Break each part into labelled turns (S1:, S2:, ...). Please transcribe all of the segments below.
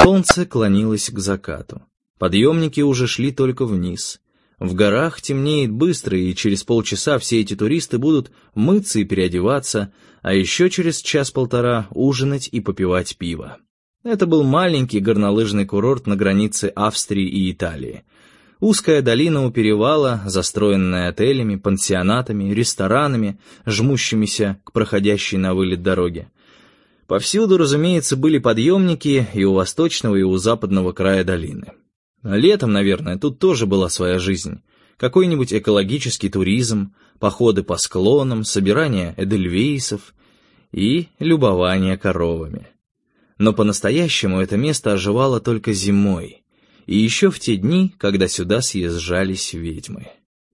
S1: Солнце клонилось к закату. Подъемники уже шли только вниз. В горах темнеет быстро, и через полчаса все эти туристы будут мыться и переодеваться, а еще через час-полтора ужинать и попивать пиво. Это был маленький горнолыжный курорт на границе Австрии и Италии. Узкая долина у перевала, застроенная отелями, пансионатами, ресторанами, жмущимися к проходящей на вылет дороге. Повсюду, разумеется, были подъемники и у восточного, и у западного края долины. Летом, наверное, тут тоже была своя жизнь. Какой-нибудь экологический туризм, походы по склонам, собирание эдельвейсов и любование коровами. Но по-настоящему это место оживало только зимой, и еще в те дни, когда сюда съезжались ведьмы.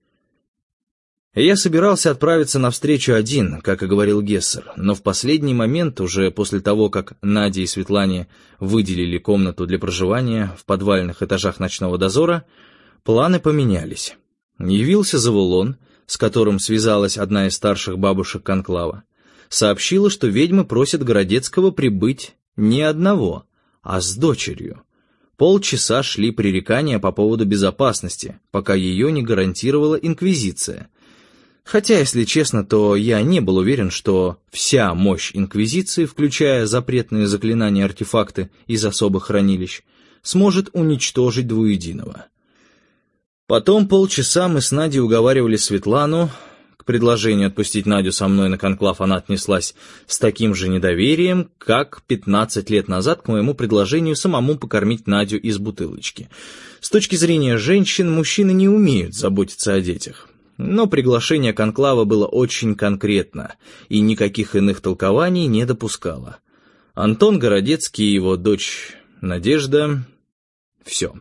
S1: Я собирался отправиться навстречу один, как и говорил Гессер, но в последний момент, уже после того, как Наде и Светлане выделили комнату для проживания в подвальных этажах ночного дозора, планы поменялись. Явился Завулон, с которым связалась одна из старших бабушек конклава, сообщила, что ведьмы просят Городецкого прибыть не одного, а с дочерью. Полчаса шли пререкания по поводу безопасности, пока ее не гарантировала Инквизиция. Хотя, если честно, то я не был уверен, что вся мощь Инквизиции, включая запретные заклинания-артефакты из особых хранилищ, сможет уничтожить двуединого. Потом полчаса мы с Надей уговаривали Светлану. К предложению отпустить Надю со мной на конклав она отнеслась с таким же недоверием, как 15 лет назад к моему предложению самому покормить Надю из бутылочки. С точки зрения женщин, мужчины не умеют заботиться о детях. Но приглашение конклава было очень конкретно, и никаких иных толкований не допускало. Антон Городецкий и его дочь Надежда — все.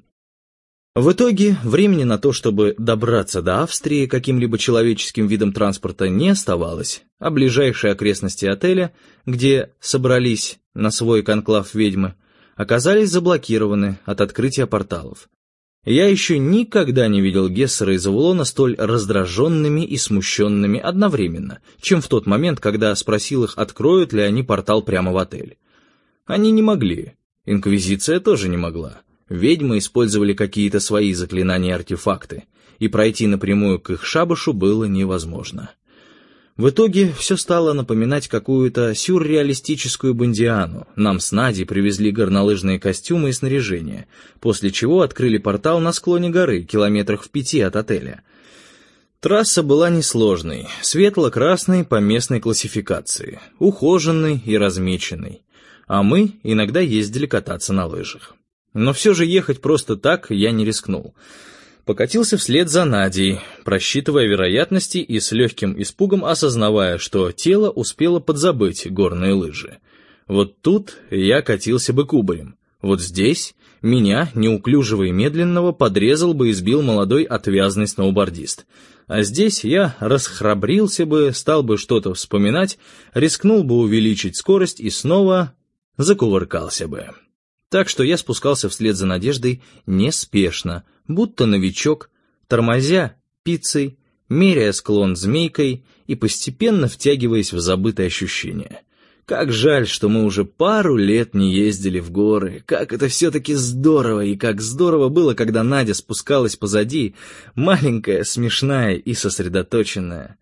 S1: В итоге времени на то, чтобы добраться до Австрии каким-либо человеческим видом транспорта, не оставалось, а ближайшие окрестности отеля, где собрались на свой конклав ведьмы, оказались заблокированы от открытия порталов. Я еще никогда не видел Гессера и Завулона столь раздраженными и смущенными одновременно, чем в тот момент, когда спросил их, откроют ли они портал прямо в отель. Они не могли. Инквизиция тоже не могла. Ведьмы использовали какие-то свои заклинания и артефакты, и пройти напрямую к их шабашу было невозможно. В итоге все стало напоминать какую-то сюрреалистическую бондиану. Нам с Надей привезли горнолыжные костюмы и снаряжение, после чего открыли портал на склоне горы, километрах в 5 от отеля. Трасса была несложной, светло-красной по местной классификации, ухоженной и размеченной, а мы иногда ездили кататься на лыжах. Но все же ехать просто так я не рискнул. Покатился вслед за Надей, просчитывая вероятности и с легким испугом осознавая, что тело успело подзабыть горные лыжи. Вот тут я катился бы кубарем. Вот здесь меня, неуклюжего и медленного, подрезал бы и сбил молодой отвязный сноубордист. А здесь я расхрабрился бы, стал бы что-то вспоминать, рискнул бы увеличить скорость и снова закувыркался бы. Так что я спускался вслед за Надеждой неспешно, будто новичок, тормозя пиццей, меряя склон змейкой и постепенно втягиваясь в забытые ощущения. Как жаль, что мы уже пару лет не ездили в горы, как это все-таки здорово, и как здорово было, когда Надя спускалась позади, маленькая, смешная и сосредоточенная.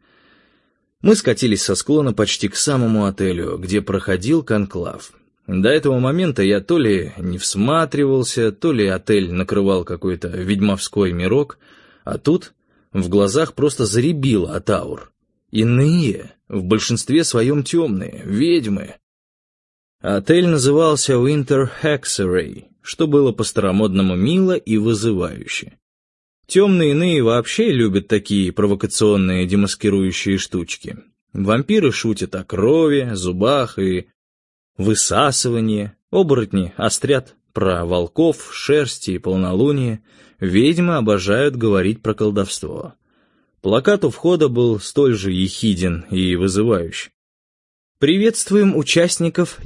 S1: Мы скатились со склона почти к самому отелю, где проходил конклав. До этого момента я то ли не всматривался, то ли отель накрывал какой-то ведьмовской мирок, а тут в глазах просто зарябило от аур. Иные, в большинстве своем темные, ведьмы. Отель назывался Winter Hexeray, что было по-старомодному мило и вызывающе. Темные иные вообще любят такие провокационные демаскирующие штучки. Вампиры шутят о крови, зубах и высасывании, оборотни острят про волков, шерсти и полнолуние, ведьмы обожают говорить про колдовство. Плакат у входа был столь же ехиден и вызывающий. Приветствуем участников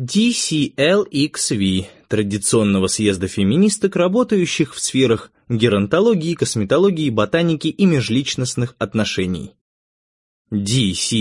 S1: DCLXV, традиционного съезда феминисток, работающих в сферах геронтологии, косметологии, ботаники и межличностных отношений.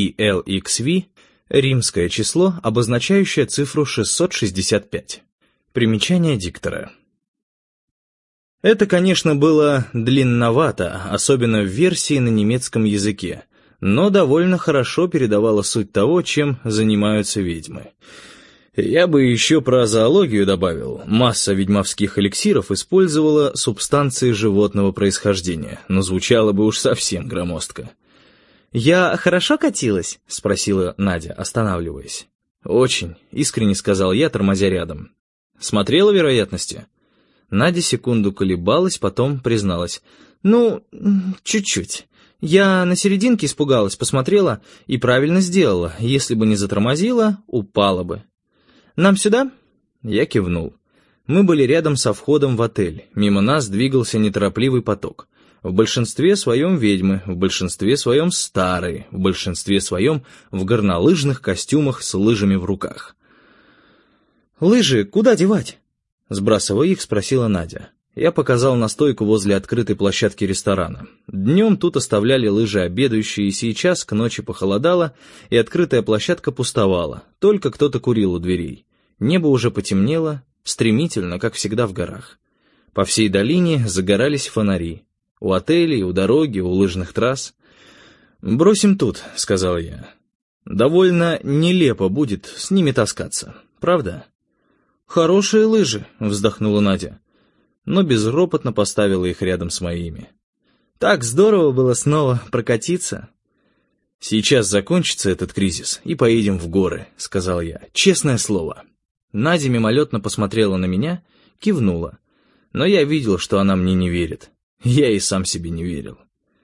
S1: DCLXV — римское число, обозначающее цифру 665. Примечание диктора. Это, конечно, было длинновато, особенно в версии на немецком языке, но довольно хорошо передавало суть того, чем занимаются ведьмы. Я бы еще про зоологию добавил. Масса ведьмовских эликсиров использовала субстанции животного происхождения, но звучало бы уж совсем громоздко.
S2: «Я хорошо катилась?»
S1: — спросила Надя, останавливаясь. «Очень», — искренне сказал я, тормозя рядом. «Смотрела вероятности?» Надя секунду колебалась, потом призналась.
S2: «Ну, чуть-чуть. Я на серединке испугалась, посмотрела и правильно сделала. Если бы не затормозила, упала бы. Нам сюда?»
S1: Я кивнул. Мы были рядом со входом в отель. Мимо нас двигался неторопливый поток. В большинстве своем ведьмы, в большинстве своем старые, в большинстве своем в горнолыжных костюмах с лыжами в руках.
S2: «Лыжи куда девать?»
S1: Сбрасывая их, спросила Надя. Я показал на стойку возле открытой площадки ресторана. Днем тут оставляли лыжи обедающие, и сейчас к ночи похолодало, и открытая площадка пустовала, только кто-то курил у дверей. Небо уже потемнело, стремительно, как всегда в горах. По всей долине загорались фонари. У отелей, у дороги, у лыжных трасс. «Бросим тут», — сказал я. «Довольно нелепо будет с ними таскаться, правда?»
S2: «Хорошие лыжи», — вздохнула Надя,
S1: но безропотно поставила их рядом с моими.
S2: «Так здорово было снова прокатиться».
S1: «Сейчас закончится этот кризис, и поедем в горы», — сказал я. «Честное слово». Надя мимолетно посмотрела на меня, кивнула. Но я видел, что она мне не верит. Я и сам себе не верил.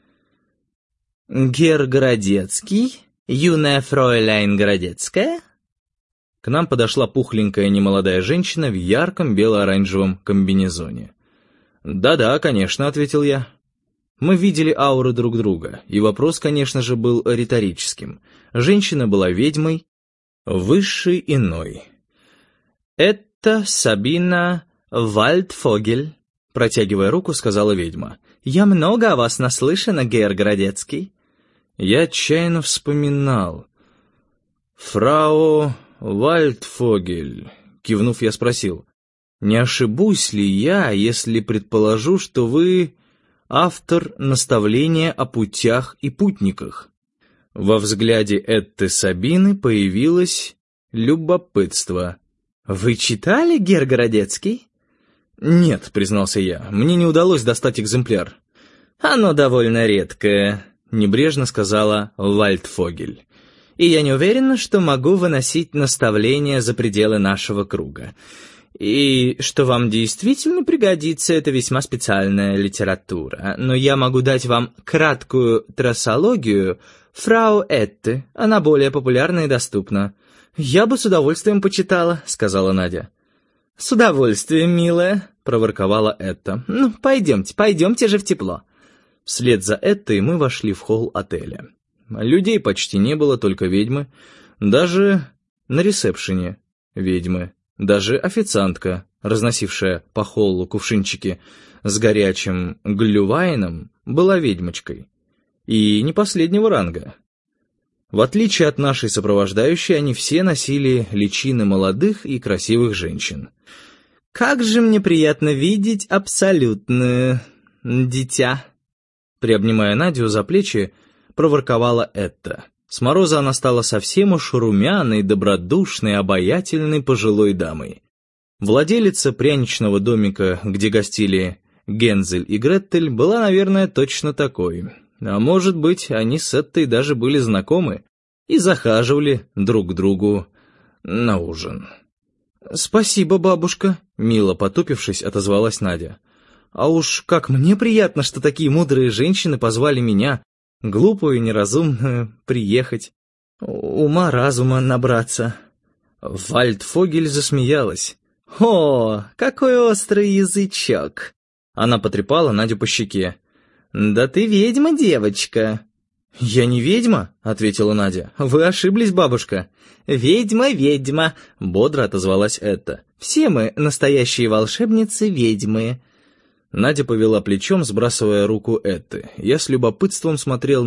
S2: «Гер Городецкий? Юная фройляйн Городецкая?»
S1: К нам подошла пухленькая немолодая женщина в ярком бело-оранжевом комбинезоне. «Да-да, конечно», — ответил я. Мы видели ауры друг друга, и вопрос, конечно же, был риторическим. Женщина была ведьмой, высшей иной.
S2: «Это Сабина Вальдфогель», — протягивая руку, сказала ведьма. «Я много о вас наслышана, гер Городецкий».
S1: Я отчаянно вспоминал. «Фрау Вальдфогель», — кивнув, я спросил, «не ошибусь ли я, если предположу, что вы автор наставления о путях и путниках?» Во взгляде Этты Сабины появилось любопытство.
S2: «Вы читали, гер Городецкий?»
S1: «Нет», — признался я, — «мне не удалось достать экземпляр».
S2: «Оно довольно редкое», — небрежно сказала Вальдфогель. «И я не уверена, что могу выносить наставления за пределы нашего круга. И что вам действительно пригодится, это весьма специальная литература. Но я могу дать вам краткую трассологию фрау Этты. Она более популярна и доступна». «Я бы с удовольствием почитала», — сказала Надя. «С удовольствием, милая», — проворковала Этта. «Ну, пойдемте же в тепло».
S1: Вслед за Эттой мы вошли в холл отеля. Людей почти не было, только ведьмы. Даже на ресепшене ведьмы. Даже официантка, разносившая по холлу кувшинчики с горячим глювайном, была ведьмочкой. И не последнего ранга. В отличие от нашей сопровождающей, они все носили личины молодых и красивых женщин.
S2: «Как же мне приятно видеть абсолютное дитя!»
S1: Приобнимая Надю за плечи, проворковала Этта. С мороза она стала совсем уж румяной, добродушной, обаятельной пожилой дамой. Владелица пряничного домика, где гостили Гензель и Гретель, была, наверное, точно такой. А может быть, они с Эттой даже были знакомы и захаживали друг к другу на ужин.
S2: «Спасибо, бабушка», — мило потупившись, отозвалась Надя. «А уж как мне приятно, что такие мудрые женщины позвали меня, глупую и неразумную, приехать, ума-разума набраться».
S1: Вальдфогель засмеялась.
S2: «О, какой острый язычок!»
S1: Она потрепала Надю по щеке.
S2: «Да ты ведьма, девочка!»
S1: «Я не ведьма», — ответила Надя.
S2: «Вы ошиблись, бабушка». «Ведьма, ведьма», — бодро отозвалась Этта. «Все мы, настоящие волшебницы-ведьмы».
S1: Надя повела плечом, сбрасывая руку Этты. Я с любопытством смотрел